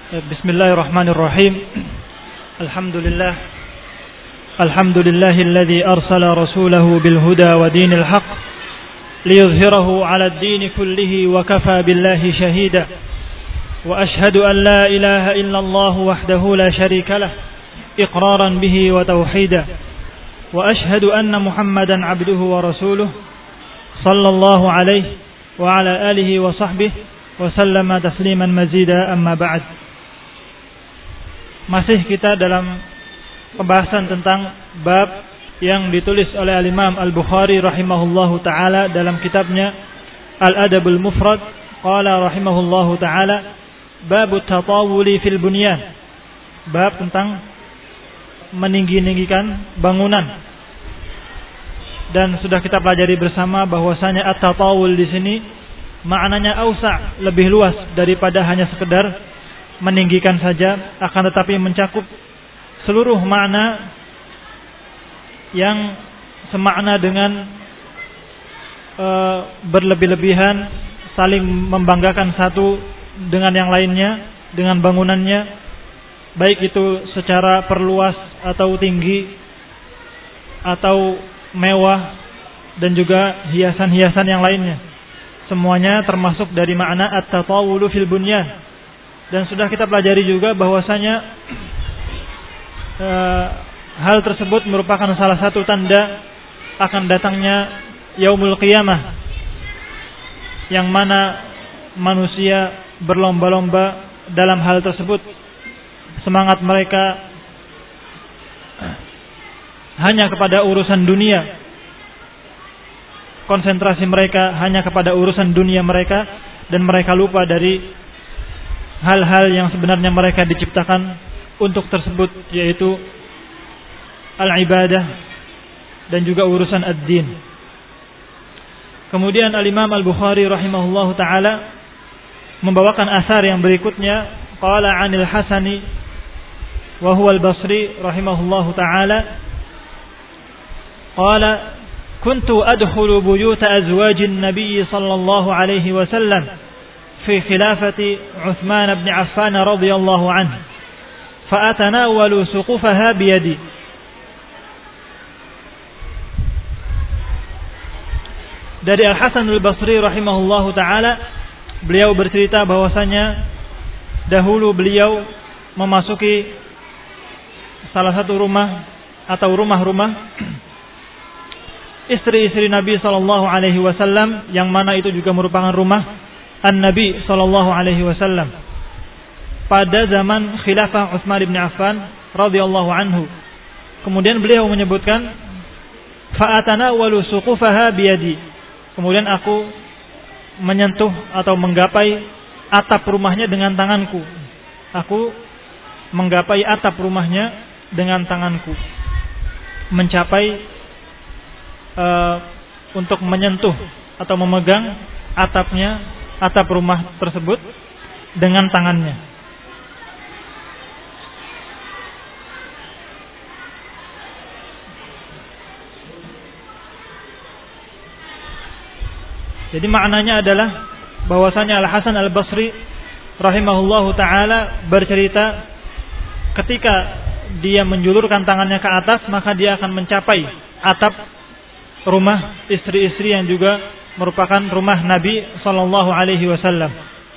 Bismillahirrahmanirrahim. Alhamdulillahilladzi arsala rasulahu bil huda wa dinil haqq liyuzhirahu 'ala ad-din kullihi wa kafa billahi shahida. Wa ashhadu an la ilaha illallah wahdahu la sharika lah iqraran bihi wa tauhida. Wa ashhadu anna Muhammadan 'abduhu wa rasuluhu sallallahu alaihi wa ala alihi wa sahbihi wa sallama tasliman mazida, amma ba'd. Masih kita dalam pembahasan tentang bab yang ditulis oleh Al-Imam Al-Bukhari rahimahullahu ta'ala dalam kitabnya Al-Adabul Mufrad. Qala rahimahullahu ta'ala, babut tatawuli fil bunyan, bab tentang meninggi-ninggikan bangunan. Dan sudah kita pelajari bersama bahwasanya at-tatawul di sini maknanya ausa', lebih luas daripada hanya sekedar meninggikan saja, akan tetapi mencakup seluruh makna yang semakna dengan berlebih-lebihan, saling membanggakan satu dengan yang lainnya, dengan bangunannya, baik itu secara perluas atau tinggi atau mewah, dan juga hiasan-hiasan yang lainnya. Semuanya termasuk dari makna at-tatawulu fil bunyan. Dan sudah kita pelajari juga bahwasanya hal tersebut merupakan salah satu tanda akan datangnya yaumul qiyamah, yang mana manusia berlomba-lomba dalam hal tersebut. Semangat mereka hanya kepada urusan dunia, konsentrasi mereka hanya kepada urusan dunia mereka, dan mereka lupa dari hal-hal yang sebenarnya mereka diciptakan untuk tersebut, yaitu al-ibadah dan juga urusan ad-din. Kemudian Al-Imam Al-Bukhari rahimahullahu ta'ala membawakan asar yang berikutnya. Qala 'anil Hasani wa huwa al-Basri rahimahullahu ta'ala, qala kuntu adkhulu buyuta azwajin nabiy sallallahu alaihi wasallam في خلافة عثمان بن عفان رضي الله عنه فأتناول سقفها بيدي. Dari Al-Hasan Al-Basri rahimahullahu ta'ala, beliau bercerita bahwasanya dahulu beliau memasuki salah satu rumah atau rumah-rumah istri-istri Nabi sallallahu alaihi wasallam, yang mana itu juga merupakan rumah An-Nabi sallallahu alaihi wasallam pada zaman khilafah Utsman bin Affan radhiyallahu anhu. Kemudian beliau menyebutkan fa'atanawalu suqufaha biyadi. Kemudian aku menyentuh atau menggapai atap rumahnya dengan tanganku. Aku menggapai atap rumahnya dengan tanganku. Mencapai untuk menyentuh atau memegang atap rumah tersebut dengan tangannya. Jadi maknanya adalah bahwasanya Al-Hasan Al-Basri rahimahullahu ta'ala bercerita, ketika dia menjulurkan tangannya ke atas, maka dia akan mencapai atap rumah istri-istri yang juga merupakan rumah Nabi sallallahu alaihi wasallam.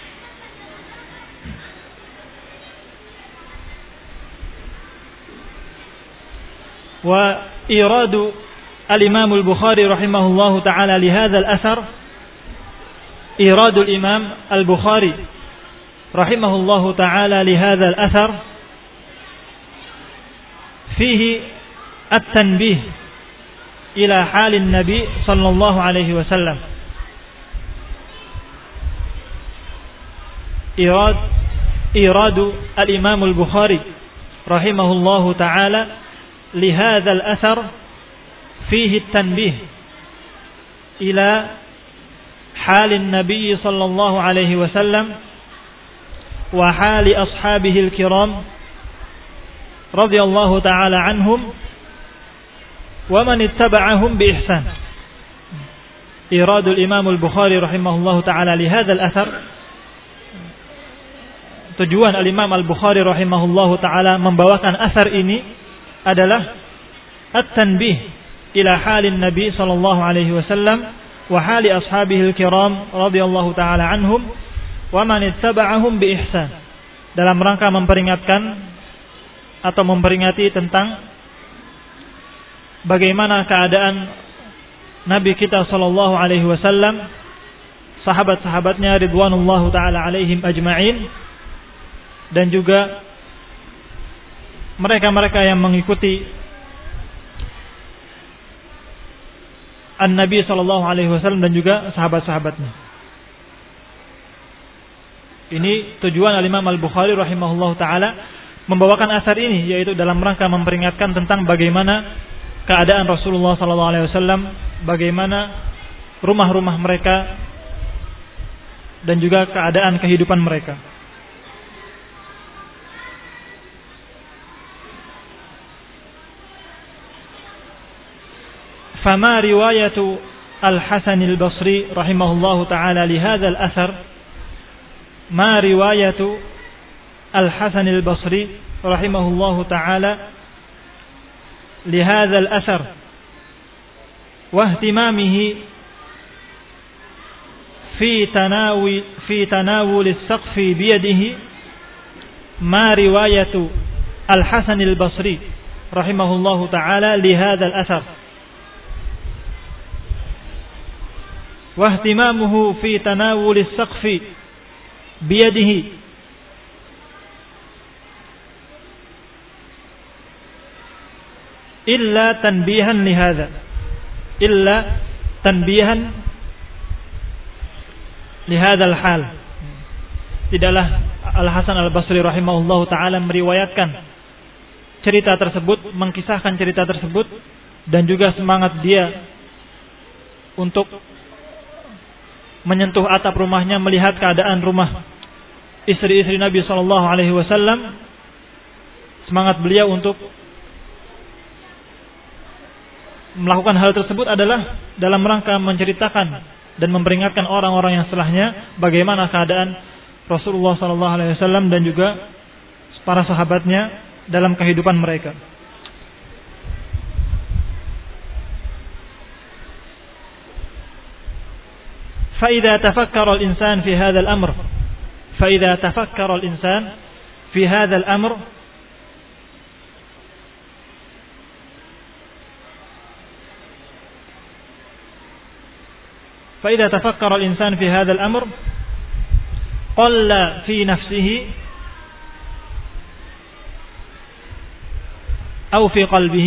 Wa iradu al-Imam Al-Bukhari rahimahullahu ta'ala li hadha al-athar, iradu al-Imam Al-Bukhari rahimahullahu ta'ala li hadha al-athar fihi at-tanbih ila halin Nabi sallallahu alaihi wasallam. إيراد الإمام البخاري رحمه الله تعالى لهذا الأثر فيه التنبيه إلى حال النبي صلى الله عليه وسلم وحال أصحابه الكرام رضي الله تعالى عنهم ومن اتبعهم بإحسان. إيراد الإمام البخاري رحمه الله تعالى لهذا الأثر tujuan Al-Imam Al-Bukhari rahimahullahu taala membawakan asar ini adalah at-tanbih ila halin Nabi sallallahu alaihi wasallam wa hali ashabihil kiram radhiyallahu taala anhum wa man ittaba'ahum bi ihsan, dalam rangka memperingatkan atau memperingati tentang bagaimana keadaan Nabi kita sallallahu alaihi wasallam, sahabat-sahabatnya ridwanullahu taala alaihim ajma'in, dan juga mereka-mereka yang mengikuti An-Nabi sallallahu alaihi wasallam dan juga sahabat-sahabatnya. Ini tujuan Al-Imam Al-Bukhari rahimahullahu taala membawakan asar ini, yaitu dalam rangka memperingatkan tentang bagaimana keadaan Rasulullah sallallahu alaihi wasallam, bagaimana rumah-rumah mereka dan juga keadaan kehidupan mereka. Fama riwayatu Al-Hasan Al-Basri rahimahullahu taala li hadzal athar, ma riwayatu Al-Hasan Al-Basri rahimahullahu taala li hadzal athar wa ihtimamihi في تناول السقف بيده ما رواية الحسن البصري رحمه الله تعالى لهذا الأثر واهتمامه في تناول السقف بيده إلا تنبيها لهذا lihadzal hal. Tidaklah Al-Hasan Al-Basri rahimahullahu taala meriwayatkan cerita tersebut, mengkisahkan cerita tersebut, dan juga semangat dia untuk menyentuh atap rumahnya, melihat keadaan rumah istri-istri Nabi sallallahu alaihi wasallam. Semangat beliau untuk melakukan hal tersebut adalah dalam rangka menceritakan dan memperingatkan orang-orang yang setelahnya bagaimana keadaan Rasulullah sallallahu alaihi wasallam dan juga para sahabatnya dalam kehidupan mereka. فإذا تفكر الإنسان في هذا الأمر فإذا تفكر الإنسان في هذا الأمر فإذا تفكر الإنسان في هذا الأمر قل في نفسه أو في قلبه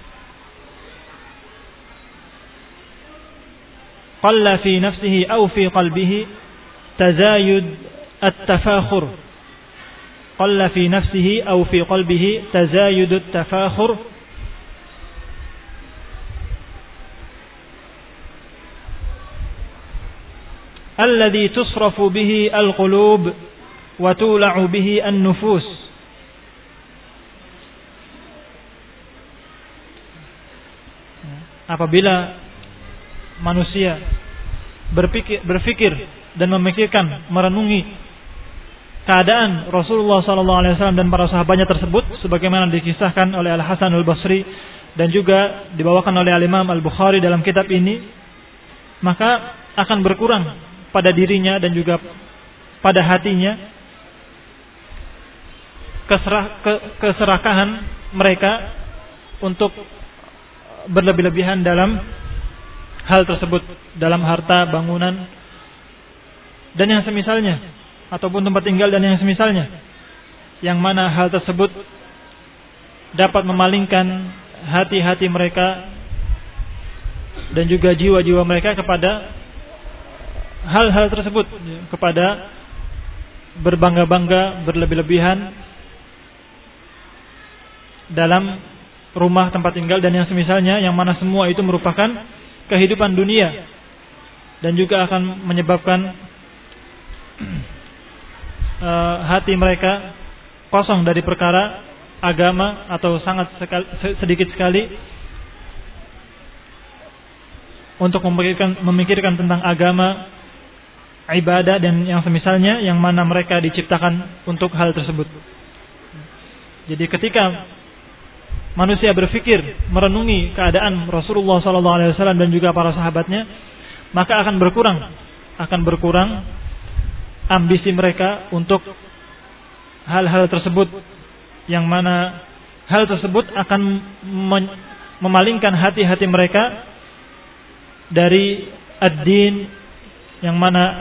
قل في نفسه أو في قلبه تزايد التفاخر قل في نفسه أو في قلبه تزايد التفاخر الذي تصرف به القلوب وتولع به النفوس. Apabila manusia berpikir dan memikirkan, merenungi keadaan Rasulullah SAW dan para sahabatnya tersebut, sebagaimana dikisahkan oleh Al-Hasan Al-Basri dan juga dibawakan oleh Al-Imam Al-Bukhari dalam kitab ini, maka akan berkurang pada dirinya dan juga pada hatinya keserakahan mereka untuk berlebih-lebihan dalam hal tersebut, dalam harta, bangunan dan yang semisalnya, ataupun tempat tinggal dan yang semisalnya, yang mana hal tersebut dapat memalingkan hati-hati mereka dan juga jiwa-jiwa mereka kepada hal-hal tersebut, kepada berbangga-bangga, berlebih-lebihan dalam rumah, tempat tinggal dan yang semisalnya, yang mana semua itu merupakan kehidupan dunia dan juga akan menyebabkan hati mereka kosong dari perkara agama atau sedikit sekali untuk memikirkan tentang agama, ibadah dan yang semisalnya, yang mana mereka diciptakan untuk hal tersebut. Jadi ketika manusia berpikir, merenungi keadaan Rasulullah SAW dan juga para sahabatnya, maka akan berkurang ambisi mereka untuk hal-hal tersebut, yang mana hal tersebut akan memalingkan hati-hati mereka dari ad-din, yang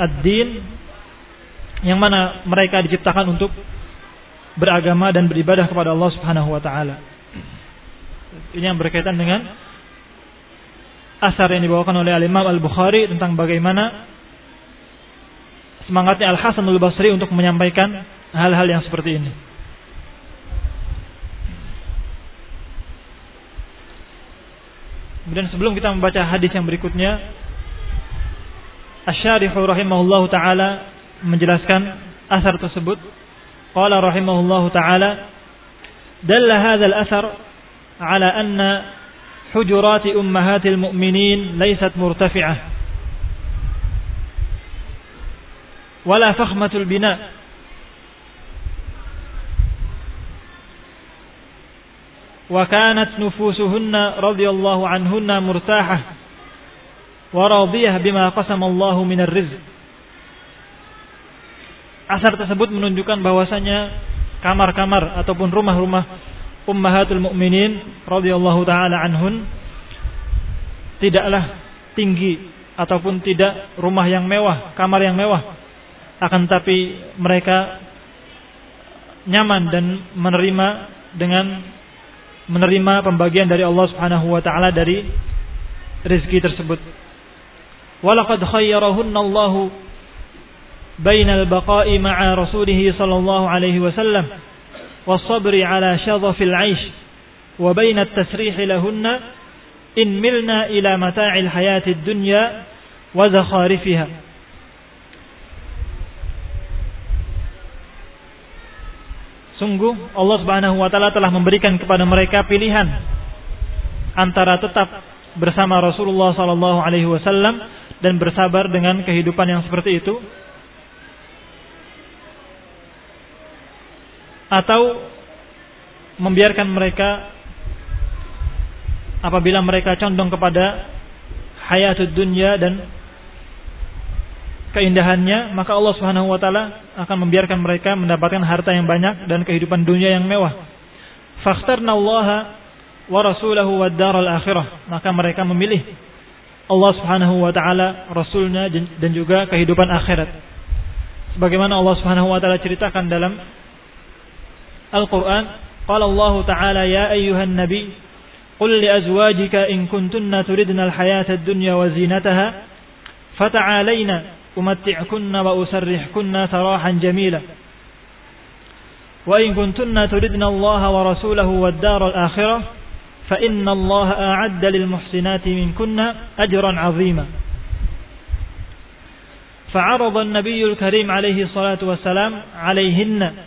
mana mereka diciptakan untuk beragama dan beribadah kepada Allah Subhanahu wa taala. Ini yang berkaitan dengan asar yang dibawakan oleh Al-Imam Al-Bukhari tentang bagaimana semangatnya Al-Hasan Al-Basri untuk menyampaikan hal-hal yang seperti ini. Kemudian sebelum kita membaca hadis yang berikutnya, Asy-Syarih rahimahullahu taala menjelaskan asar tersebut. Qala rahimahullahu taala, dalla hadzal asar ala anna hujurat ummahatil mu'minin laysat murtafi'ah wala fakhmatul bina, wa kanat nufusuhunna radhiyallahu anhunna murtahah wa radiyah bima qasama Allahu minar rizq. Asar tersebut menunjukkan bahwasanya kamar-kamar ataupun rumah-rumah ummahatul mukminin radhiyallahu taala anhun tidaklah tinggi ataupun tidak rumah yang mewah, kamar yang mewah, akan tapi mereka nyaman dan menerima pembagian dari Allah Subhanahu wa taala dari rezeki tersebut. Walaqad khayyarahunna Allahu bainal baqa'i ma'a rasulih sallallahu alaihi wasallam was-sabri ala shadhafil 'aish wa bainat tasrih lahunna in milna ila mata'il hayatid dunya wa zakharifiha. Sungguh Allah Subhanahu wa taala telah memberikan kepada mereka pilihan antara tetap bersama Rasulullah sallallahu alaihi wasallam dan bersabar dengan kehidupan yang seperti itu, atau membiarkan mereka apabila mereka condong kepada hayatud dunya dan keindahannya, maka Allah Subhanahu wa taala akan membiarkan mereka mendapatkan harta yang banyak dan kehidupan dunia yang mewah. Fakhtarnallaha wa rasulahu wad daral akhirah, maka mereka memilih Allah Subhanahu wa taala, rasulnya dan juga kehidupan akhirat. Sebagaimana Allah Subhanahu wa taala ceritakan dalam Al-Qur'an, qala Allah taala ya ayyuhan nabi qul li azwajika in kuntunna turidna al-hayata ad-dunya wa zinataha fata'alayna umatti'kunna wa usarrihkunna sarahan jamila wa in kuntunna turidna Allah wa rasulahu wad daral akhirah fa inna Allah a'adda lil muhsinati minkunna ajran 'azima. Fa'arada an-nabiyyu al-karim alayhi salatu wassalam 'alayhinna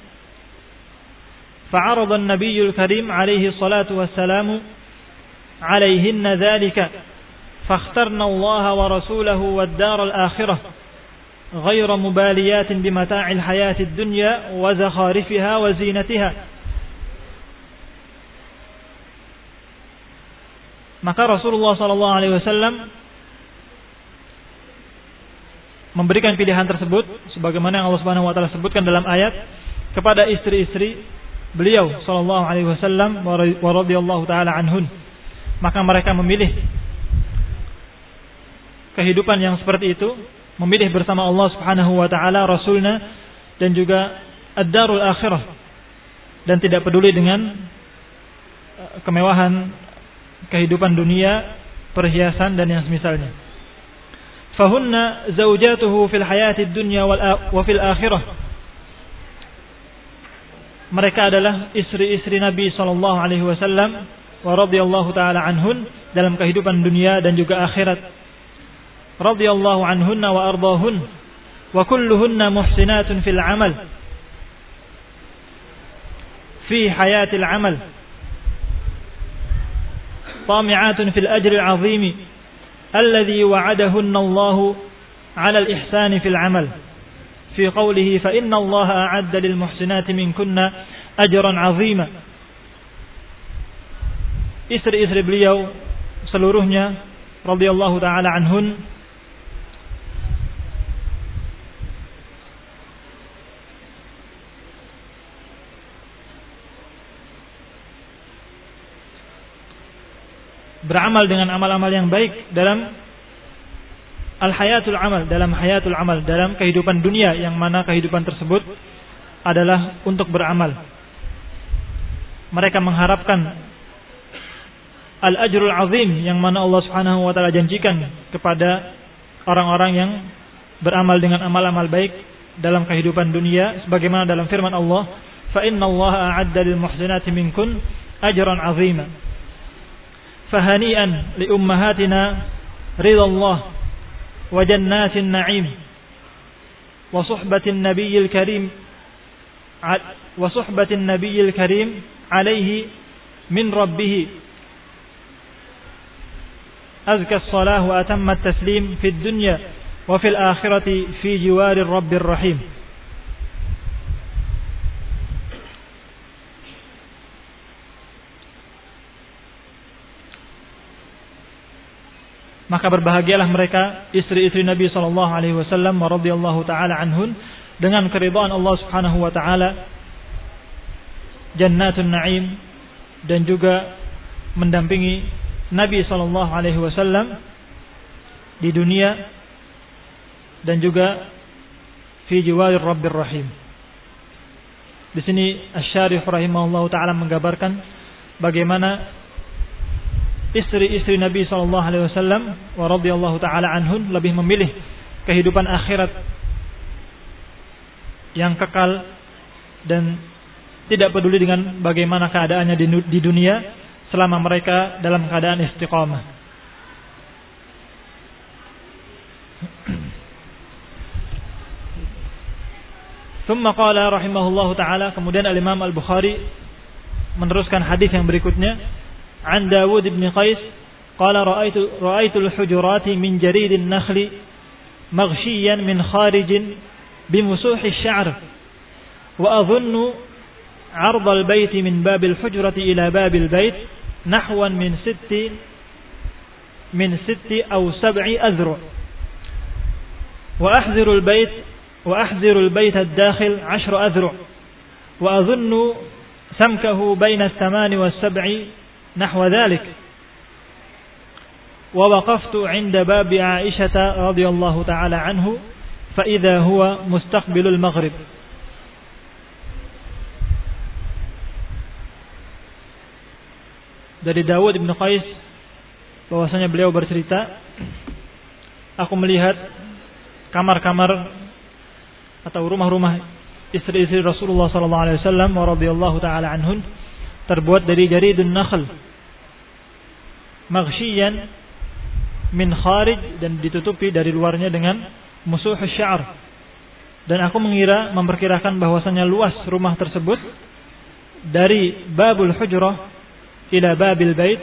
فعرض النبي الكريم عليه الصلاة والسلام عليهن ذلك فاخترنا الله ورسوله والدار الآخرة غير مباليات بمتاع الحياة الدنيا وزخارفها وزينتها. Maka Rasulullah SAW memberikan pilihan tersebut sebagaimana yang Allah Subhanahu wa taala sebutkan dalam ayat kepada istri-istri beliau sallallahu alaihi wasallam wa radhiyallahu taala anhun. Maka mereka memilih kehidupan yang seperti itu, memilih bersama Allah Subhanahu wa taala, rasulnya dan juga ad-darul akhirah, dan tidak peduli dengan kemewahan kehidupan dunia, perhiasan dan yang semisalnya. Fahunna zaujatuhu fil hayatid dunya wa fil akhirah. Mereka adalah istri-istri Nabi sallallahu alaihi wasallam wa radhiyallahu taala anhun dalam kehidupan dunia dan juga akhirat. Radhiyallahu anhunna wa ardahun wa kulluhunna muhsinatun fil amal fi hayatil amal طامعات في الأجر العظيم الذي وعدهن الله 'ala al-ihsani fil 'amal fi qawlihi fa inna Allah a'adda lil muhsinati minkunna ajran 'azima. Istri-istri beliau seluruhnya radhiyallahu taala anhun beramal dengan amal-amal yang baik dalam al-hayatul amal, dalam hayatul amal, dalam kehidupan dunia, yang mana kehidupan tersebut adalah untuk beramal. Mereka mengharapkan al-ajrul azim, yang mana Allah Subhanahu wa taala janjikan kepada orang-orang yang beramal dengan amal-amal baik dalam kehidupan dunia, sebagaimana dalam firman Allah, fa innallaha a'adda lil muhsinati minkun ajran 'azima. Fahani'an li ummahatina ridallah wa jannatin na'im wa suhbatin nabiyil karim alaihi min rabbih أزكى الصلاة وأتم التسليم في الدنيا وفي الآخرة في جوار الرب الرحيم. Maka berbahagialah mereka istri-istri Nabi sallallahu alaihi wasallam wa radhiyallahu taala anhun dengan keridhaan Allah Subhanahu wa taala, jannatun na'im, dan juga mendampingi Nabi sallallahu alaihi wasallam di dunia dan juga fi jiwarir Rabbir Rahim. Di sini Asy-Syarih rahimahullahu taala menggambarkan bagaimana istri-istri Nabi sallallahu alaihi wasallam wa radhiyallahu taala anhun lebih memilih kehidupan akhirat yang kekal dan tidak peduli dengan bagaimana keadaannya di dunia selama mereka dalam keadaan istiqamah. Thumma qala rahimahullahu ta'ala, kemudian al-Imam Al-Bukhari meneruskan hadis yang berikutnya, an Dawud bin Qais qala ra'aitu al-hujurati min jarid an-nakhli maghshiyan min kharijin bimusuhi asy-sya'r wa adhunnu 'ard al-bayt min bab al-hujrati ila bab al-bayt نحوا من 6 أو 7 أذرع وأحذر البيت الداخل 10 أذرع وأظن سمكه بين 8 و7 نحو ذلك ووقفت عند باب عائشة رضي الله تعالى عنه فإذا هو مستقبل المغرب. Dari Dawud bin Qais bahwasanya beliau bercerita, aku melihat kamar-kamar atau rumah-rumah istri-istri Rasulullah sallallahu alaihi wasallam wa radhiyallahu taala anhun terbuat dari jaridun nakhl maghsyiyan min kharij, dan ditutupi dari luarnya dengan musuh asy-sya'r. Dan aku memperkirakan bahwasanya luas rumah tersebut dari babul hujrah ila babil bait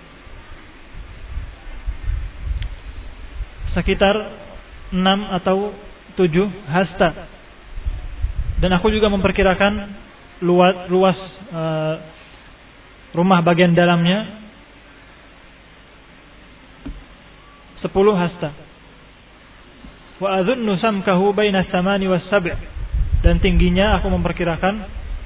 sekitar 6 atau 7 hasta. Dan aku juga memperkirakan luas rumah bagian dalamnya 10 hasta. Wa adhunnu samkahu baina 8 was 7, dan tingginya aku memperkirakan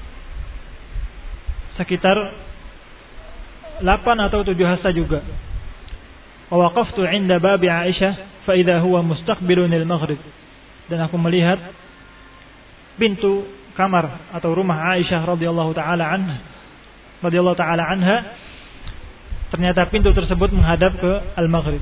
sekitar 8 atau 7 hasta juga. Wa waqaftu 'inda babi Aisyah fa idza huwa mustaqbilun al-maghrib, dan aku melihat pintu kamar atau rumah Aisyah radhiyallahu taala anha, ternyata pintu tersebut menghadap ke al-maghrib.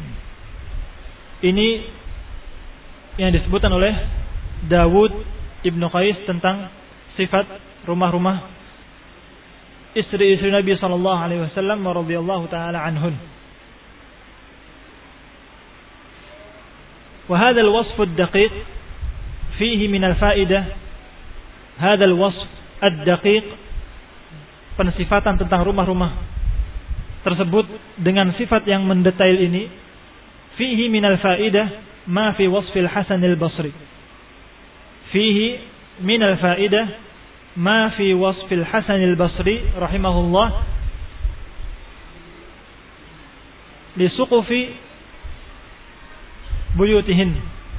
Ini yang disebutkan oleh Dawud ibnu Qais tentang sifat rumah-rumah istri-istri Nabi sallallahu alaihi wasallam wa radhiyallahu taala anhun. Wa hadha al-wasf ad-daqiq fihi min al-fa'idah, hadha al-wasf ad-daqiq, pensifatan tentang rumah-rumah tersebut dengan sifat yang mendetail ini, fihi min al-fa'idah, ma fi wasfil Hasan al-Basri. Fihi min al-fa'idah ma fi wasfil Hasan al-Basri rahimahullah li suqufi buyutihin.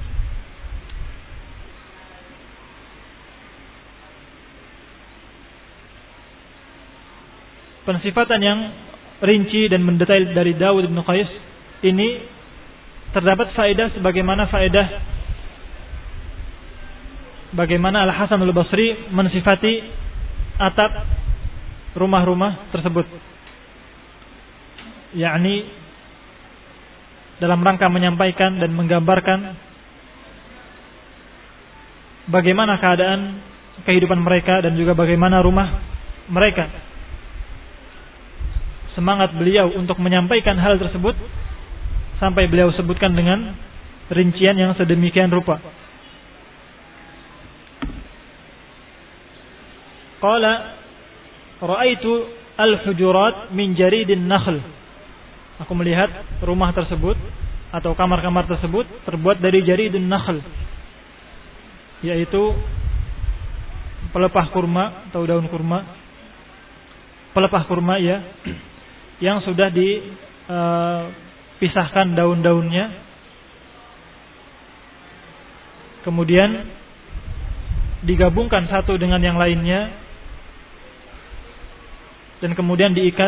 Pensifatan yang rinci dan mendetail dari Dawud bin Qais ini terdapat faedah sebagaimana faedah bagaimana Al-Hasan Al-Basri mensifati atap rumah-rumah tersebut, yakni dalam rangka menyampaikan dan menggambarkan bagaimana keadaan kehidupan mereka dan juga bagaimana rumah mereka. Semangat beliau untuk menyampaikan hal tersebut sampai beliau sebutkan dengan rincian yang sedemikian rupa. Qala ra'aitu al-hujurat min jaridin nakhl. Aku melihat rumah tersebut atau kamar-kamar tersebut terbuat dari jaridun nakhl, yaitu pelepah kurma atau daun kurma. Pelepah kurma ya, yang sudah dipisahkan daun-daunnya, kemudian digabungkan satu dengan yang lainnya, dan kemudian diikat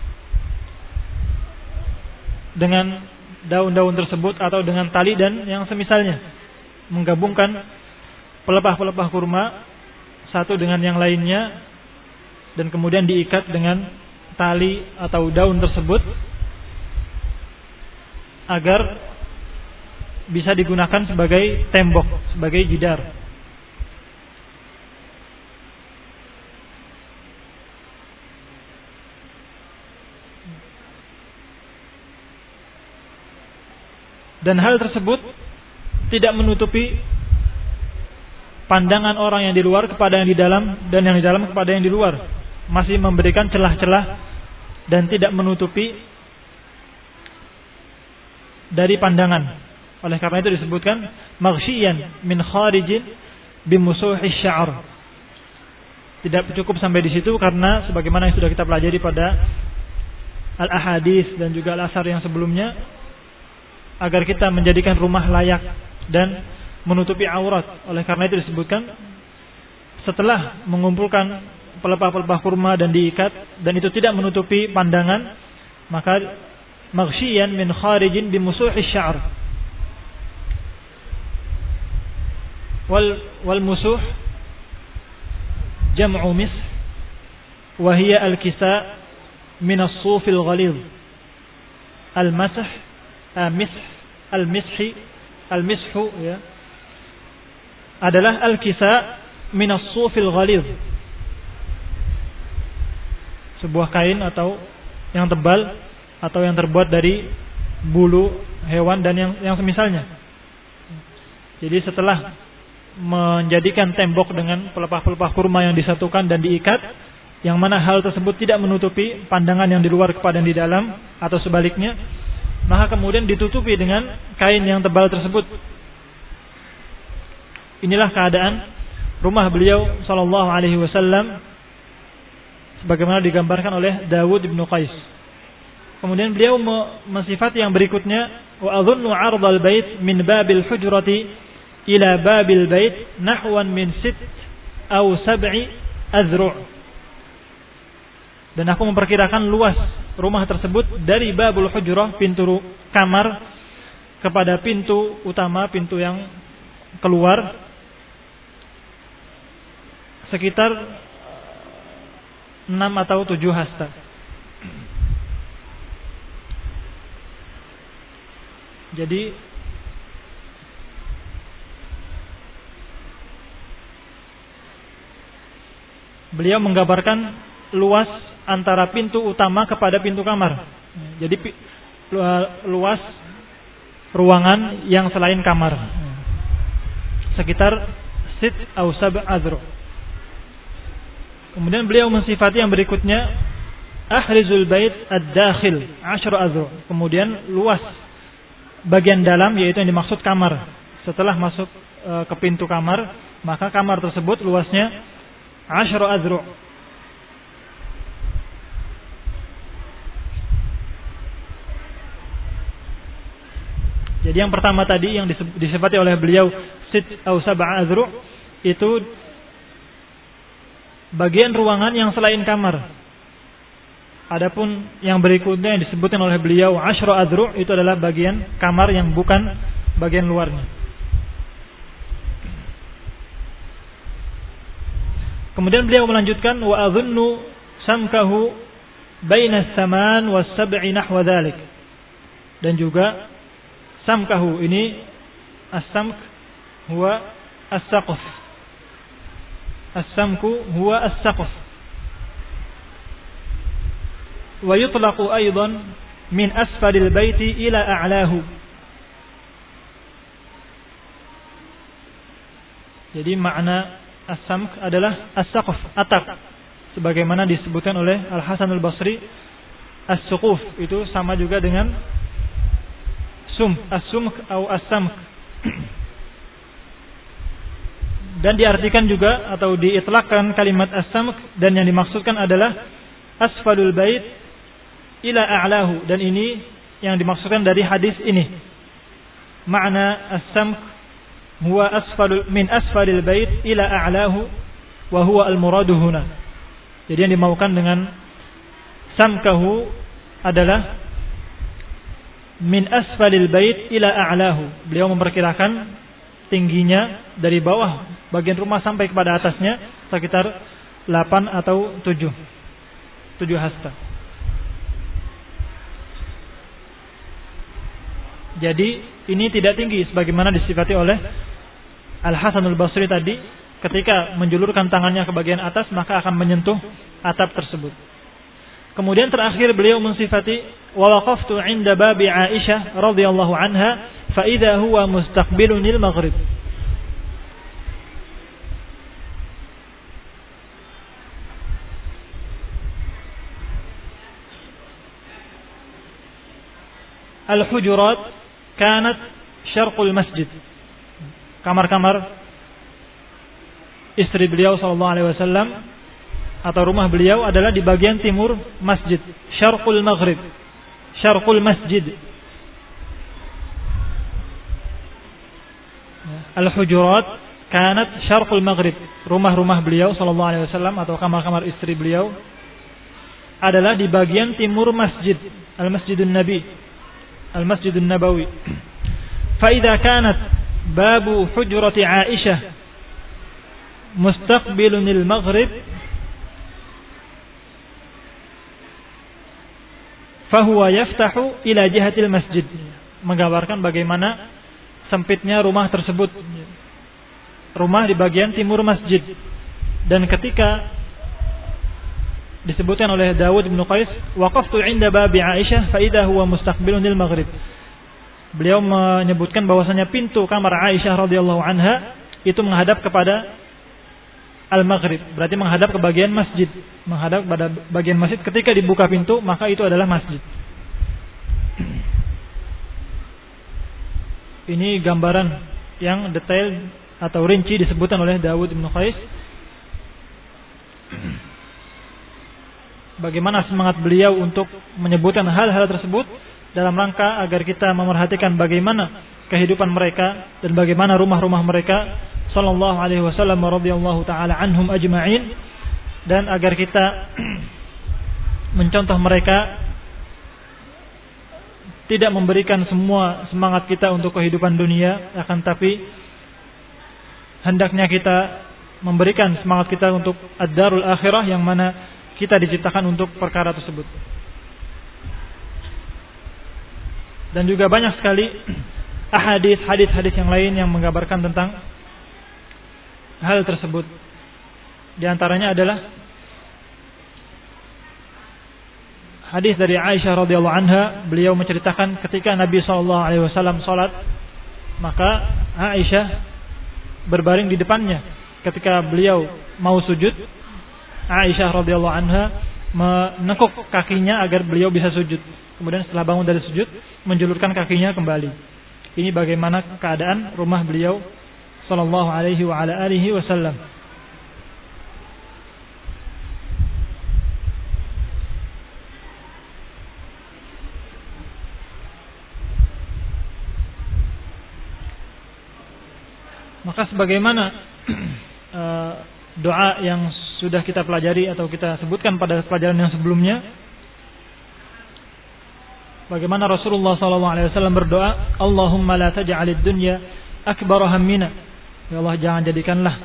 dengan daun-daun tersebut atau dengan tali dan yang semisalnya, menggabungkan pelepah-pelepah kurma satu dengan yang lainnya dan kemudian diikat dengan tali atau daun tersebut agar bisa digunakan sebagai tembok, sebagai jidar. Dan hal tersebut tidak menutupi pandangan orang yang di luar kepada yang di dalam, dan yang di dalam kepada yang di luar. Masih memberikan celah-celah dan tidak menutupi dari pandangan. Oleh karena itu disebutkan maghsyiyan min kharijin bimusuhi sya'r. Tidak cukup sampai di situ, karena sebagaimana yang sudah kita pelajari pada al-ahadits dan juga al-asar yang sebelumnya, agar kita menjadikan rumah layak dan menutupi aurat. Oleh karena itu disebutkan setelah mengumpulkan pelepah-pelepah kurma dan diikat, dan itu tidak menutupi pandangan, maka maghsyiyan min kharijin bimusuhi sya'r. Wal musuh jam'u mish wa hiya al-kisa' min as-suf al-ghalidh. Al-masah al-mishu ya, adalah al-kisa' min as-suf al-ghalidh, sebuah kain atau yang tebal atau yang terbuat dari bulu hewan dan yang semisalnya. Jadi setelah menjadikan tembok dengan pelepah-pelepah kurma yang disatukan dan diikat, yang mana hal tersebut tidak menutupi pandangan yang di luar kepada yang di dalam atau sebaliknya, maka kemudian ditutupi dengan kain yang tebal tersebut. Inilah keadaan rumah beliau sallallahu alaihi wasallam sebagaimana digambarkan oleh Dawud bin Qais. Kemudian beliau mensifati yang berikutnya, wa adhunnu 'ardal bait min babil hujrati ila babil bait nahwan min 6 atau 7 azru'. Dan aku memperkirakan luas rumah tersebut dari babul hujrah, pintu kamar, kepada pintu utama, pintu yang keluar, sekitar 6 atau 7 hasta. Jadi beliau menggambarkan luas antara pintu utama kepada pintu kamar. Jadi luas ruangan yang selain kamar, sekitar 6 atau 7 azru'. Kemudian beliau mensifati yang berikutnya, ahrizul bait ad-dakhil 10 azru'. Kemudian luas bagian dalam, yaitu yang dimaksud kamar. Setelah masuk ke pintu kamar, maka kamar tersebut luasnya 10 azru'. Jadi yang pertama tadi yang disifati oleh beliau sit au sab'a azru', itu bagian ruangan yang selain kamar. Adapun yang berikutnya yang disebutkan oleh beliau 10 azru', itu adalah bagian kamar yang bukan bagian luarnya. Kemudian beliau melanjutkan, wa adhunnu samkahu baina as-saman was-sab'i nahwa dhalik. Dan juga samkahu ini, as-samk huwa as-saqf. As-samku huwa as-saqf. Wa yutlaqu aidan min asfalil baiti ila a'lahu. Jadi makna as-samk adalah as-saqf, atap. Sebagaimana disebutkan oleh Al-Hasan Al-Basri, as-suquf itu sama juga dengan as-sumk atau as-samk. Dan diartikan juga atau diitlaqkan kalimat as-samk, dan yang dimaksudkan adalah asfalul bait ila a'lahu, dan ini yang dimaksudkan dari hadis ini. Makna as-samk huwa min asfalil bait ila a'lahu wa huwa al-muradu huna. Jadi yang dimaukan dengan samkahu adalah min asfalil bait ila a'lahu. Beliau memperkirakan tingginya dari bawah bagian rumah sampai kepada atasnya sekitar 8 atau 7 hasta. Jadi ini tidak tinggi sebagaimana disifati oleh Al-Hasan Al-Basri tadi, ketika menjulurkan tangannya ke bagian atas maka akan menyentuh atap tersebut. Kemudian terakhir beliau mensifati, wa waqaftu 'inda babi Aisyah radhiyallahu anha fa idza huwa mustaqbilunil maghrib. Al-hujurat kanat syarqul masjid. Kamar-kamar istri beliau sallallahu alaihi wasallam atau rumah beliau adalah di bagian timur masjid, syarqul maghrib, syarqul masjid. Al-hujurat kanat syarqul maghrib. Rumah-rumah beliau sallallahu alaihi wasallam atau kamar-kamar istri beliau adalah di bagian timur masjid, al-Masjidun Nabi, al-Masjidun Nabawi. Fa idza kanat babu hujrati Aisyah mustaqbilun al-maghrib fahuwa yaftahu ila jihatil masjid. Menggambarkan bagaimana sempitnya rumah tersebut, rumah di bagian timur masjid. Dan ketika disebutkan oleh Dawud bin Qais, waqaftu 'inda babi Aisyah fa idza huwa mustaqbilun lil maghrib. Beliau menyebutkan bahwasanya pintu kamar Aisyah radhiyallahu anha itu menghadap kepada al-maghrib, berarti menghadap ke bagian masjid, menghadap pada bagian masjid. Ketika dibuka pintu maka itu adalah masjid. Ini gambaran yang detail atau rinci disebutkan oleh Dawud bin Qais. Bagaimana semangat beliau untuk menyebutkan hal-hal tersebut dalam rangka agar kita memerhatikan bagaimana kehidupan mereka dan bagaimana rumah-rumah mereka sallallahu alaihi wasallam radhiyallahu taala anhum ajma'in, dan agar kita mencontoh mereka, tidak memberikan semua semangat kita untuk kehidupan dunia, akan tapi hendaknya kita memberikan semangat kita untuk ad-darul akhirah, yang mana kita diciptakan untuk perkara tersebut. Dan juga banyak sekali hadis yang lain yang menggambarkan tentang hal tersebut. Di antaranya adalah hadis dari Aisyah radhiyallahu anha. Beliau menceritakan ketika Nabi SAW salat, maka Aisyah berbaring di depannya. Ketika beliau mau sujud, Aisyah radhiyallahu anha menekuk kakinya agar beliau bisa sujud. Kemudian setelah bangun dari sujud, menjulurkan kakinya kembali. ini bagaimana keadaan rumah beliau sallallahu alaihi wa ala alihi wasallam. Maka sebagaimana doa yang sudah kita pelajari atau kita sebutkan pada pelajaran yang sebelumnya, bagaimana Rasulullah SAW berdoa, Allahumma la taj'alid dunya akbar hammina. Ya Allah, jangan jadikanlah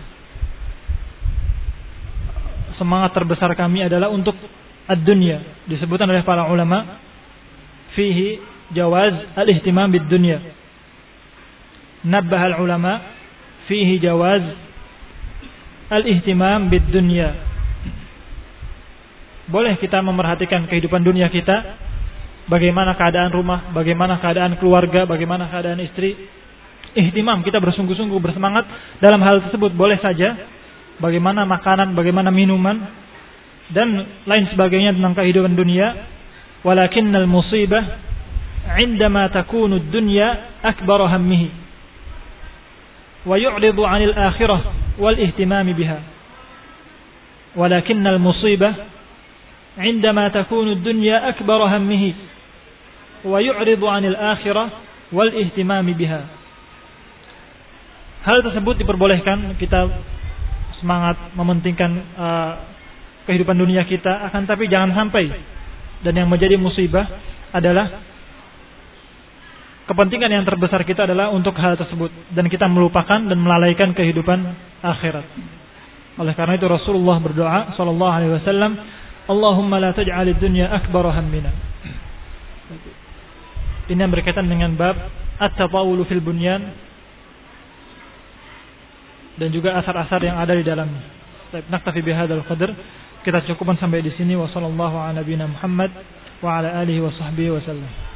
semangat terbesar kami adalah untuk ad-dunya. Disebutkan oleh para ulama, fihi jawaz al-ihtimam bid-dunya. Nabbah al-ulama, fihi jawaz al-ihtimam bid-dunya. Boleh kita memerhatikan kehidupan dunia kita, bagaimana keadaan rumah, bagaimana keadaan keluarga, bagaimana keadaan istri. Ihtimam, kita bersungguh-sungguh bersemangat dalam hal tersebut, boleh saja. Bagaimana makanan, bagaimana minuman, dan lain sebagainya tentang kehidupan dunia. Walakinnal musibah indama takunu ad-dunya akbar hammihi wa yu'ridu 'anil akhirah wal ihtimam biha. Walakinnal musibah indama takunu ad-dunya akbar hammihi wa yu'ridu 'anil akhirah wal ihtimam biha. Hal tersebut diperbolehkan, kita semangat mementingkan kehidupan dunia kita, akan tapi jangan sampai, dan yang menjadi musibah adalah kepentingan yang terbesar kita adalah untuk hal tersebut, dan kita melupakan dan melalaikan kehidupan akhirat. Oleh karena itu Rasulullah berdoa sallallahu alaihi wasallam, Allahumma la taj'alid dunya akbar hammina. Ini yang berkaitan dengan bab at-tatawulu fil bunyan dan juga asar-asar yang ada di dalamnya. Baik, naktafi bihadzal qadar. Kita cukupkan sampai di sini. Wa sallallahu ala nabiyina Muhammad wa ala alihi wa sahbihi wasallam.